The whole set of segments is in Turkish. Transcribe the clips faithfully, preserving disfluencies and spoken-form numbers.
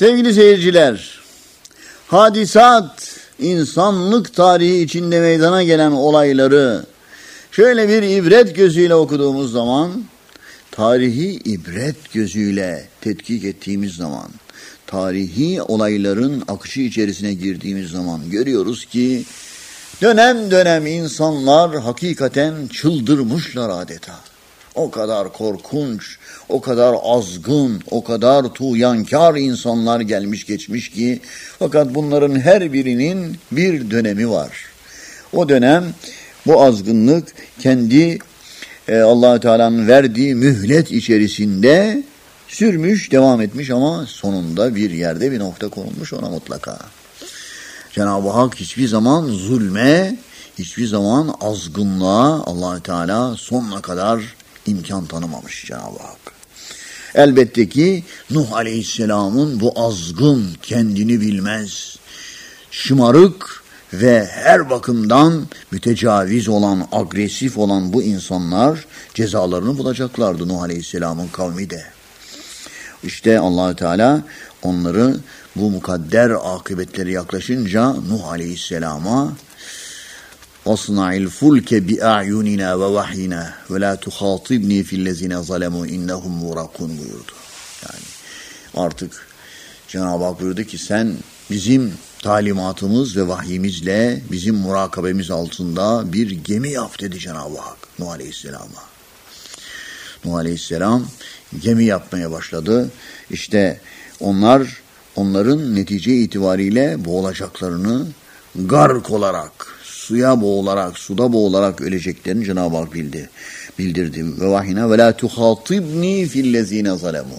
Sevgili seyirciler, hadisat, insanlık tarihi içinde meydana gelen olayları şöyle bir ibret gözüyle okuduğumuz zaman, tarihi ibret gözüyle tetkik ettiğimiz zaman, tarihi olayların akışı içerisine girdiğimiz zaman görüyoruz ki dönem dönem insanlar hakikaten çıldırmışlar adeta. O kadar korkunç, o kadar azgın, o kadar tuğyankar insanlar gelmiş geçmiş ki fakat bunların her birinin bir dönemi var. O dönem bu azgınlık kendi e, Allah-u Teala'nın verdiği mühlet içerisinde sürmüş, devam etmiş ama sonunda bir yerde bir nokta konulmuş ona mutlaka. Cenab-ı Hak hiçbir zaman zulme, hiçbir zaman azgınlığa Allah-u Teala sonuna kadar imkan tanımamış Cenab-ı Hak. Elbette ki Nuh Aleyhisselam'ın bu azgın, kendini bilmez, şımarık ve her bakımdan mütecaviz olan, agresif olan bu insanlar cezalarını bulacaklardı Nuh Aleyhisselam'ın kavmi de. İşte Allah-u Teala onları bu mukadder akıbetleri yaklaşınca Nuh Aleyhisselam'a وَصْنَعِ الْفُلْكَ بِأَعْيُنِنَا وَوَحْيِنَا وَلَا تُخَاطِبْنِي فِي الَّذِينَ ظَلَمُوا اِنَّهُمْ مُغْرَقُونَ buyurdu. Yani artık Cenab-ı Hak buyurdu ki sen bizim talimatımız ve vahyimizle bizim murakabemiz altında bir gemi yap dedi Cenab-ı Hak Nuh Aleyhisselam'a. Nuh Aleyhisselam gemi yapmaya başladı. İşte onlar onların netice itibariyle boğulacaklarını gark olarak, suya boğularak, suda boğularak öleceklerini Cenab-ı Hak bildi, bildirdi. Ve vahina ve la tuhatibni fillezine zalemu.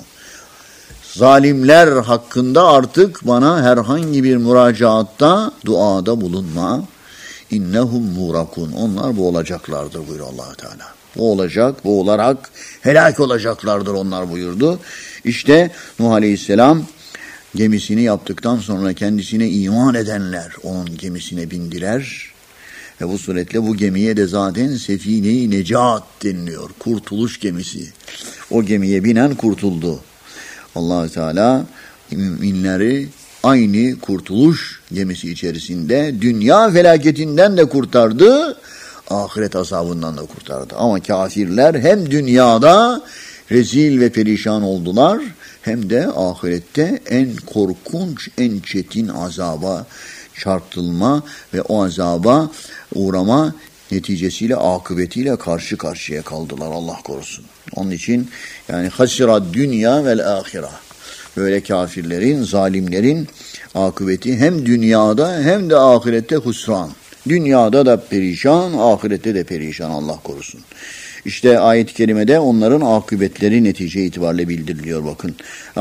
Zalimler hakkında artık bana herhangi bir müracaatta, duada bulunma. İnnehum murakun. Onlar boğulacaklardır buyuruyor Allah-u Teala. Boğulacak, boğularak helak olacaklardır onlar buyurdu. İşte Nuh Aleyhisselam gemisini yaptıktan sonra kendisine iman edenler onun gemisine bindiler. Ve bu suretle bu gemiye de zaten Sefine-i Necat deniliyor. Kurtuluş gemisi. O gemiye binen kurtuldu. Allah-u Teala müminleri aynı kurtuluş gemisi içerisinde dünya felaketinden de kurtardı, ahiret azabından da kurtardı. Ama kafirler hem dünyada rezil ve perişan oldular, hem de ahirette en korkunç, en çetin azaba çarptırılma ve o azaba uğrama neticesiyle, akıbetiyle karşı karşıya kaldılar. Allah korusun. Onun için yani hasira dünya vel ahira. Böyle kafirlerin, zalimlerin akıbeti hem dünyada hem de ahirette husran. Dünyada da perişan, ahirette de perişan. Allah korusun. İşte ayet-i kerimede onların akıbetleri netice itibariyle bildiriliyor bakın.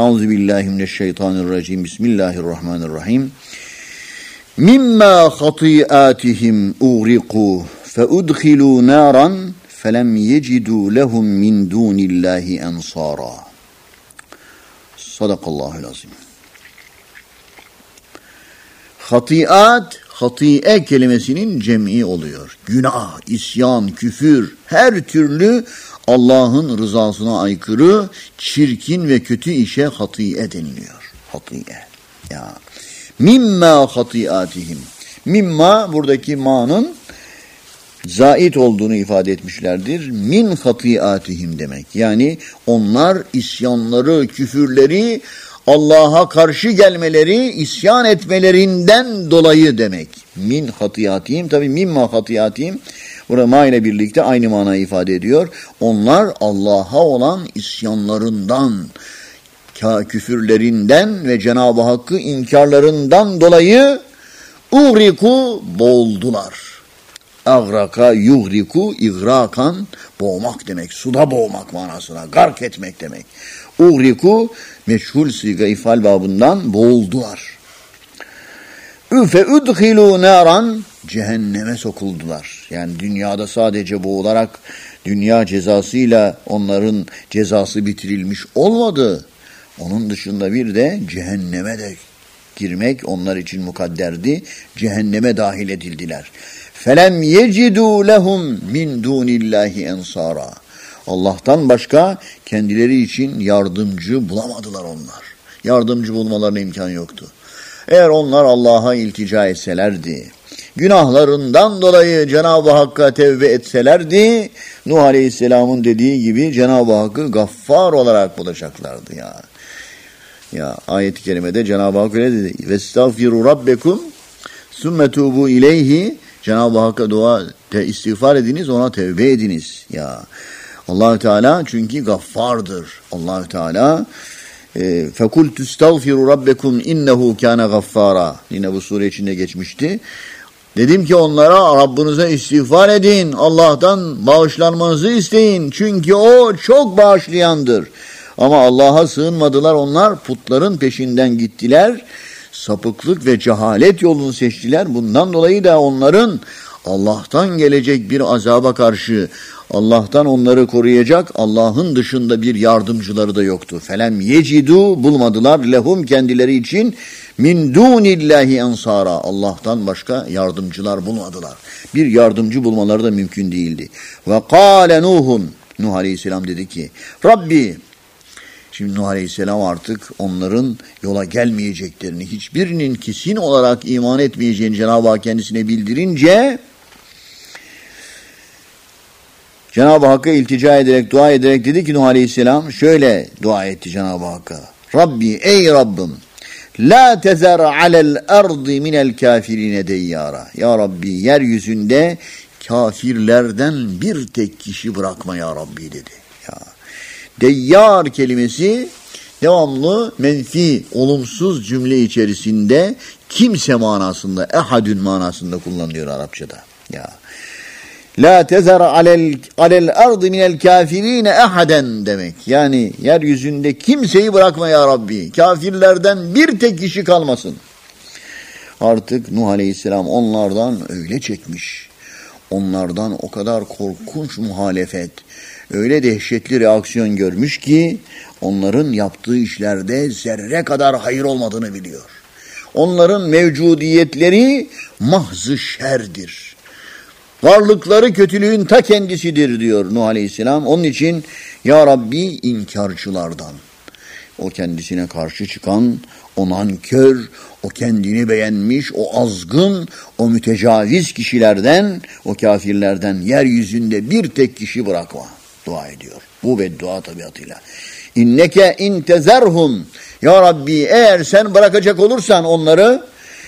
Euzubillahimineşşeytanirracim. Bismillahirrahmanirrahim. Mimma hati'atihim uğriqu feudkhilu naran felem yecidû lehum min dûnillâhi ensâra. Sadakallahul azim. Hati'at, hati'e kelimesinin cem'i oluyor. Günah, isyan, küfür, her türlü Allah'ın rızasına aykırı, çirkin ve kötü işe hati'e deniliyor. Hati'e. Ya. Mimma hati'atihim. Mimma buradaki ma'nın zait olduğunu ifade etmişlerdir. Min hati'atihim demek. Yani onlar isyanları, küfürleri, Allah'a karşı gelmeleri, isyan etmelerinden dolayı demek. Min hati'atihim. Tabi mimma hati'atihim burada ma ile birlikte aynı manayı ifade ediyor. Onlar Allah'a olan isyanlarından, küfürlerinden ve Cenab-ı Hakk'ı inkarlarından dolayı uğriku boğuldular. Agraka yuğriku igrakan boğmak demek. Suda boğmak manasına. Gark etmek demek. Uğriku meşhul siga ifal babından boğuldular. Üfe udhilu naran cehenneme sokuldular. Yani dünyada sadece boğularak dünya cezasıyla onların cezası bitirilmiş olmadı. Onun dışında bir de cehenneme de girmek onlar için mukadderdi. Cehenneme dahil edildiler. Felem yecidû lehum min dûnillâhi ensâra. Allah'tan başka kendileri için yardımcı bulamadılar onlar. Yardımcı bulmalarına imkan yoktu. Eğer onlar Allah'a iltica etselerdi, günahlarından dolayı Cenab-ı Hakk'a tevbe etselerdi, Nuh Aleyhisselam'ın dediği gibi Cenab-ı Hakk'ı Gaffar olarak bulacaklardı ya. Ya ayet-i kerimede Cenab-ı Hak öyle dedi. Vestağfiru rabbekum sümme tubu ileyhi. Cenab-ı Hakk'a dua, te, istiğfar ediniz, ona tevbe ediniz. Ya Allah Teala çünkü Gaffardır. Allah Teala e, fekultu estağfiru rabbekum innehu kana gaffara. Yine bu sure içinde geçmişti. Dedim ki onlara Rabbinize istiğfar edin. Allah'tan bağışlanmanızı isteyin. Çünkü o çok bağışlayandır. Ama Allah'a sığınmadılar. Onlar putların peşinden gittiler. Sapıklık ve cehalet yolunu seçtiler. Bundan dolayı da onların Allah'tan gelecek bir azaba karşı Allah'tan onları koruyacak Allah'ın dışında bir yardımcıları da yoktu. Felem yecidu bulmadılar lehum kendileri için min dunillahi ensara. Allah'tan başka yardımcılar bulmadılar. Bir yardımcı bulmaları da mümkün değildi. Ve kâle Nuhun. Nuh Aleyhisselam dedi ki Rabbi. Şimdi Nuh Aleyhisselam artık onların yola gelmeyeceklerini, hiçbirinin kesin olarak iman etmeyeceğini Cenab-ı Hak kendisine bildirince Cenab-ı Hakk'a iltica ederek, dua ederek dedi ki Nuh Aleyhisselam şöyle dua etti Cenab-ı Hakk'a. Rabbi ey Rabbim la tezer alel ardı minel kafirine deyyara. Ya Rabbi yeryüzünde kafirlerden bir tek kişi bırakma ya Rabbi dedi. Ya. Deyyar kelimesi devamlı menfi, olumsuz cümle içerisinde kimse manasında, ehadün manasında kullanılıyor Arapçada. Ya. La tezer alel alel ardı minel kafirine ehaden demek. Yani yeryüzünde kimseyi bırakma ya Rabbi. Kafirlerden bir tek kişi kalmasın. Artık Nuh Aleyhisselam onlardan öyle çekmiş. Onlardan o kadar korkunç muhalefet, öyle dehşetli reaksiyon görmüş ki onların yaptığı işlerde zerre kadar hayır olmadığını biliyor. Onların mevcudiyetleri mahz-ı şerdir. Varlıkları kötülüğün ta kendisidir diyor Nuh Aleyhisselam. Onun için ya Rabbi inkarcılardan, o kendisine karşı çıkan, o nankör, o kendini beğenmiş, o azgın, o mütecaviz kişilerden, o kafirlerden yeryüzünde bir tek kişi bırakma. Dua ediyor. Bu beddua tabiatıyla. İnneke intezerhum. Ya Rabbi eğer sen bırakacak olursan onları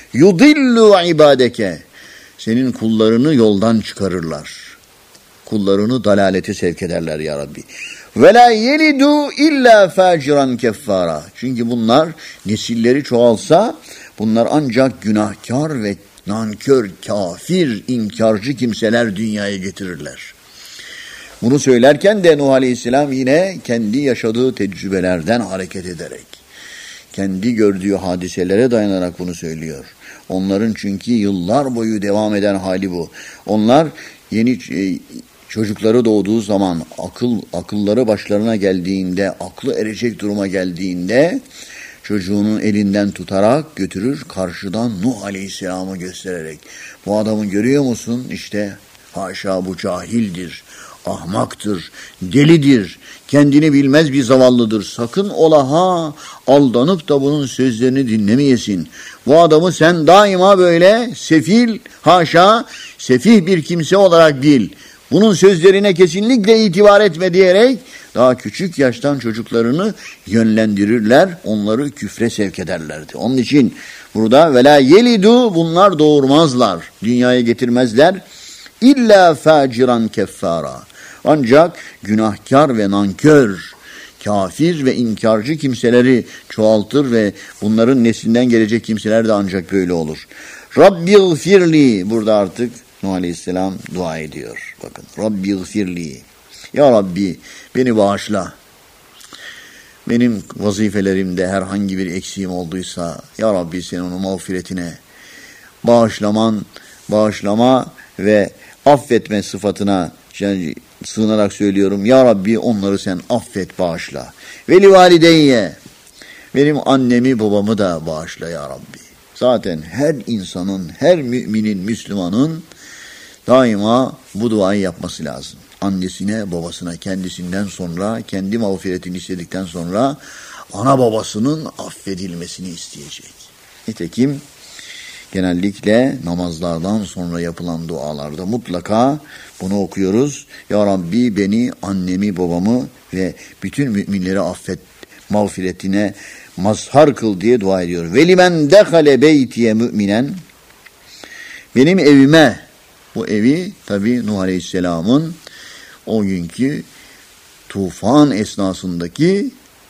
yudillu ibadeke. Senin kullarını yoldan çıkarırlar. Kullarını dalalete sevk ederler ya Rabbi. Ve la yelidu illa faciran keffara. Çünkü bunlar nesilleri çoğalsa bunlar ancak günahkar ve nankör, kafir, inkarcı kimseler dünyaya getirirler. Bunu söylerken de Nuh Aleyhisselam yine kendi yaşadığı tecrübelerden hareket ederek, kendi gördüğü hadiselere dayanarak bunu söylüyor. Onların çünkü yıllar boyu devam eden hali bu. Onlar yeni çocukları doğduğu zaman akıl akılları başlarına geldiğinde, aklı erecek duruma geldiğinde çocuğunun elinden tutarak götürür, karşıdan Nuh Aleyhisselam'ı göstererek. Bu adamı görüyor musun? İşte haşa bu cahildir, ahmaktır, delidir, kendini bilmez bir zavallıdır. Sakın ola ha aldanıp da bunun sözlerini dinlemeyesin. Bu adamı sen daima böyle sefil, haşa, sefih bir kimse olarak bil. Bunun sözlerine kesinlikle itibar etme diyerek daha küçük yaştan çocuklarını yönlendirirler, onları küfre sevk ederlerdi. Onun için burada vela yelidu bunlar doğurmazlar, dünyaya getirmezler. İlla faciran keffara. Ancak günahkar ve nankör, kafir ve inkarcı kimseleri çoğaltır ve bunların neslinden gelecek kimseler de ancak böyle olur. Rabbiğfirli burada artık Nuh Aleyhisselam dua ediyor. Bakın Rabbiğfirli. Ya Rabbi beni bağışla. Benim vazifelerimde herhangi bir eksiğim olduysa ya Rabbi senin onun mağfiretine bağışlaman, bağışlama ve affetme sıfatına yani sığınarak söylüyorum. Ya Rabbi onları sen affet, bağışla. Veli valideyye. Benim annemi babamı da bağışla ya Rabbi. Zaten her insanın, her müminin, Müslümanın daima bu duayı yapması lazım. Annesine, babasına, kendisinden sonra, kendi mağfiretini istedikten sonra ana babasının affedilmesini isteyecek. Nitekim genellikle namazlardan sonra yapılan dualarda mutlaka bunu okuyoruz. Ya Rabbi beni, annemi, babamı ve bütün müminleri affet, mağfiretine mazhar kıl diye dua ediyor. Ve limen dehale beytiye müminen, benim evime, bu evi tabi Nuh Aleyhisselam'ın o günkü tufan esnasındaki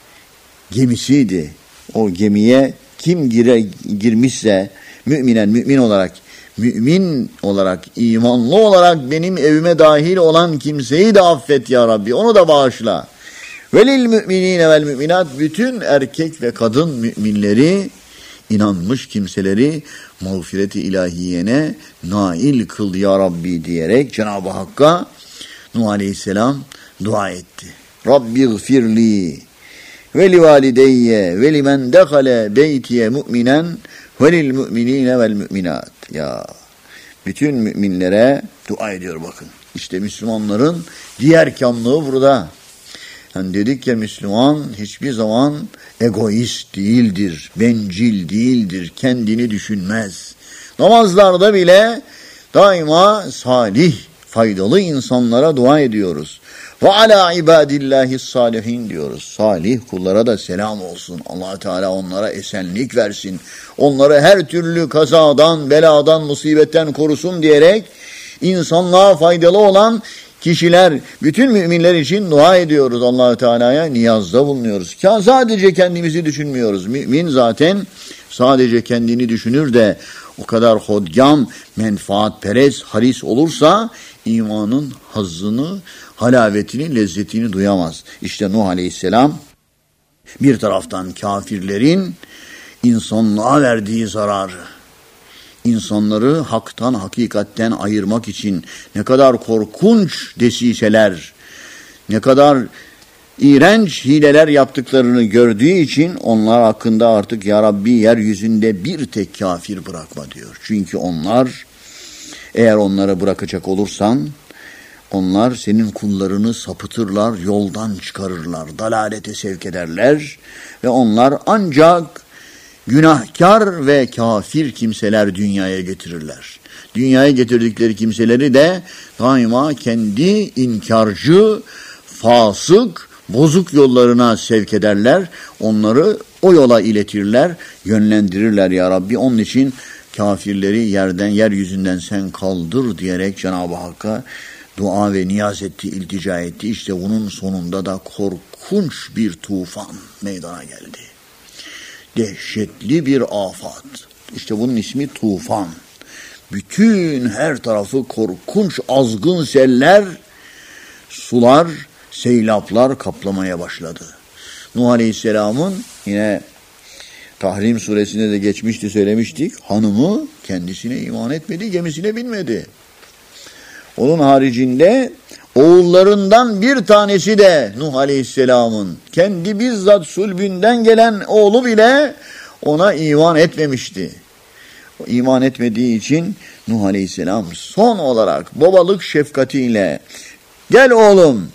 gemisiydi. O gemiye kim gire, girmişse müminen, mümin olarak, mümin olarak, imanlı olarak benim evime dahil olan kimseyi de affet ya Rabbi, onu da bağışla. Velil müminine vel müminat, bütün erkek ve kadın müminleri, inanmış kimseleri mağfireti ilahiyene nail kıl ya Rabbi diyerek Cenab-ı Hakk'a Nuh Aleyhisselam dua etti. Rabbi gfirli ve li valideyye ve limen dehale beytiye mu'minen ve lil müminine vel müminat. Ya bütün müminlere dua ediyor bakın. İşte Müslümanların diğer kamlığı burada. Yani dedik ya, Müslüman hiçbir zaman egoist değildir, bencil değildir, kendini düşünmez. Namazlarda bile daima salih, faydalı insanlara dua ediyoruz. Ve ala ibadillahi salihin diyoruz. Salih kullara da selam olsun. Allah Teala onlara esenlik versin. Onları her türlü kazadan, beladan, musibetten korusun diyerek insanlığa faydalı olan kişiler, bütün müminler için dua ediyoruz. Allah Teala'ya niyazda bulunuyoruz. Sadece kendimizi düşünmüyoruz. Mümin zaten sadece kendini düşünür de o kadar hodgam, menfaatperest, haris olursa imanın hazzını, halavetini, lezzetini duyamaz. İşte Nuh Aleyhisselam bir taraftan kafirlerin insanlığa verdiği zararı, insanları haktan, hakikatten ayırmak için ne kadar korkunç desiseler, ne kadar iğrenç hileler yaptıklarını gördüğü için onlar hakkında artık ya Rabbi yeryüzünde bir tek kafir bırakma diyor. Çünkü onlar, eğer onları bırakacak olursan, onlar senin kullarını sapıtırlar, yoldan çıkarırlar, dalalete sevk ederler ve onlar ancak günahkar ve kafir kimseler dünyaya getirirler. Dünyaya getirdikleri kimseleri de daima kendi inkarcı, fasık, bozuk yollarına sevk ederler. Onları o yola iletirler, yönlendirirler ya Rabbi. Onun için kafirleri yerden, yeryüzünden sen kaldır diyerek Cenab-ı Hakk'a dua ve niyaz etti, iltica etti. İşte bunun sonunda da korkunç bir tufan meydana geldi. Dehşetli bir afat. İşte bunun ismi tufan. Bütün her tarafı korkunç azgın seller, sular, seylaplar kaplamaya başladı. Nuh Aleyhisselam'ın yine Tahrim suresinde de geçmişti, söylemiştik. Hanımı kendisine iman etmedi, gemisine binmedi. Onun haricinde oğullarından bir tanesi de Nuh Aleyhisselam'ın kendi bizzat sulbünden gelen oğlu bile ona iman etmemişti. O iman etmediği için Nuh Aleyhisselam son olarak babalık şefkatiyle gel oğlum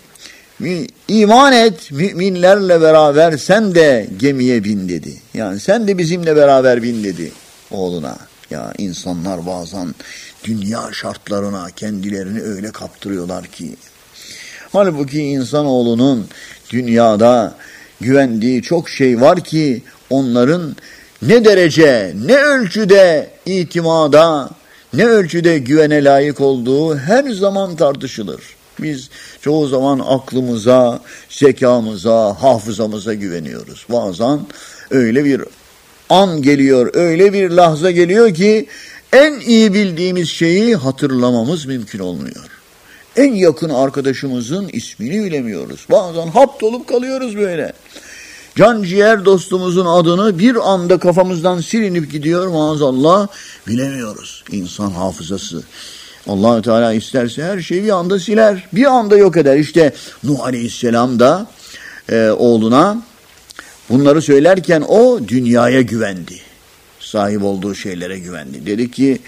iman et, müminlerle beraber sen de gemiye bin dedi. Yani sen de bizimle beraber bin dedi oğluna. Ya insanlar bazen dünya şartlarına kendilerini öyle kaptırıyorlar ki. Halbuki insanoğlunun dünyada güvendiği çok şey var ki onların ne derece, ne ölçüde itimada, ne ölçüde güvene layık olduğu her zaman tartışılır. Biz çoğu zaman aklımıza, zekamıza, hafızamıza güveniyoruz. Bazen öyle bir an geliyor, öyle bir lahza geliyor ki en iyi bildiğimiz şeyi hatırlamamız mümkün olmuyor. En yakın arkadaşımızın ismini bilemiyoruz. Bazen haptolup kalıyoruz böyle. Can ciğer dostumuzun adını bir anda kafamızdan silinip gidiyor, maazallah bilemiyoruz. İnsan hafızası. Allah-u Teala isterse her şeyi bir anda siler, bir anda yok eder. İşte Nuh Aleyhisselam da e, oğluna bunları söylerken o dünyaya güvendi. Sahip olduğu şeylere güvendi. Dedi ki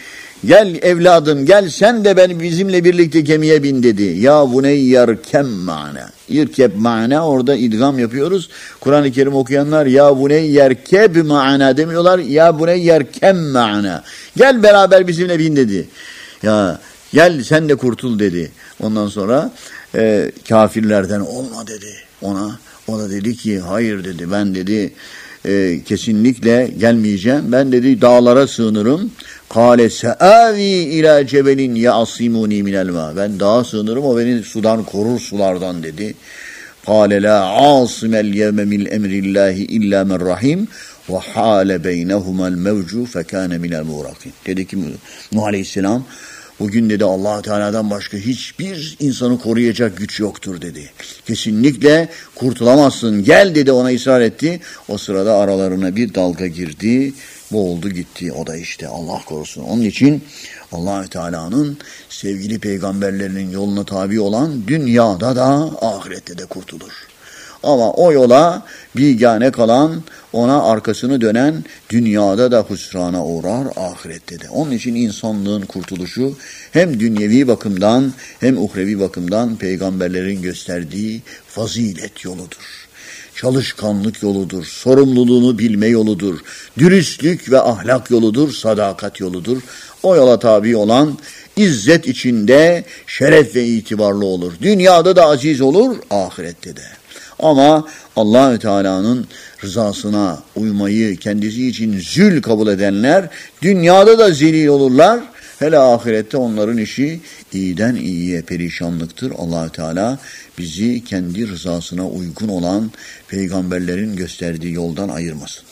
Gel evladım gel sen de ben bizimle birlikte gemiye bin dedi. Ya buneyyer kem ma'na. İrkeb ma'na orada idgam yapıyoruz. Kur'an-ı Kerim okuyanlar ya buneyyer keb ma'na demiyorlar. Ya buneyyer kem ma'na. Gel beraber bizimle bin dedi. Ya gel sen de kurtul dedi. Ondan sonra e, kafirlerden olma dedi ona. O da dedi ki hayır dedi ben dedi e, kesinlikle gelmeyeceğim. Ben dedi dağlara sığınırım. Kâle se'âvi ilâ cebelin ya'asimûnî minel mâ. Ben dağa sığınırım o beni sudan korur sulardan dedi. Kâle lâ âsimel yevme min emrillâhi illâ men rahim ve hâle beynehumel mevcu fekâne minel muğrakîn. Dedi ki Nuh Aleyhisselam bugün dedi Allah Teala'dan başka hiçbir insanı koruyacak güç yoktur dedi. Kesinlikle kurtulamazsın. Gel dedi ona ısrar etti. O sırada aralarına bir dalga girdi. Boğuldu gitti. O da işte Allah korusun. Onun için Allah Teala'nın sevgili peygamberlerinin yoluna tabi olan dünyada da ahirette de kurtulur. Ama o yola bigane kalan, ona arkasını dönen dünyada da hüsrana uğrar, ahirette de. Onun için insanlığın kurtuluşu hem dünyevi bakımdan hem uhrevi bakımdan peygamberlerin gösterdiği fazilet yoludur. Çalışkanlık yoludur, sorumluluğunu bilme yoludur, dürüstlük ve ahlak yoludur, sadakat yoludur. O yola tabi olan izzet içinde şeref ve itibarlı olur. Dünyada da aziz olur, ahirette de. Ama Allah-u Teala'nın rızasına uymayı kendisi için zül kabul edenler dünyada da zelil olurlar. Hele ahirette onların işi iyiden iyiye perişanlıktır. Allah-u Teala bizi kendi rızasına uygun olan peygamberlerin gösterdiği yoldan ayırmasın.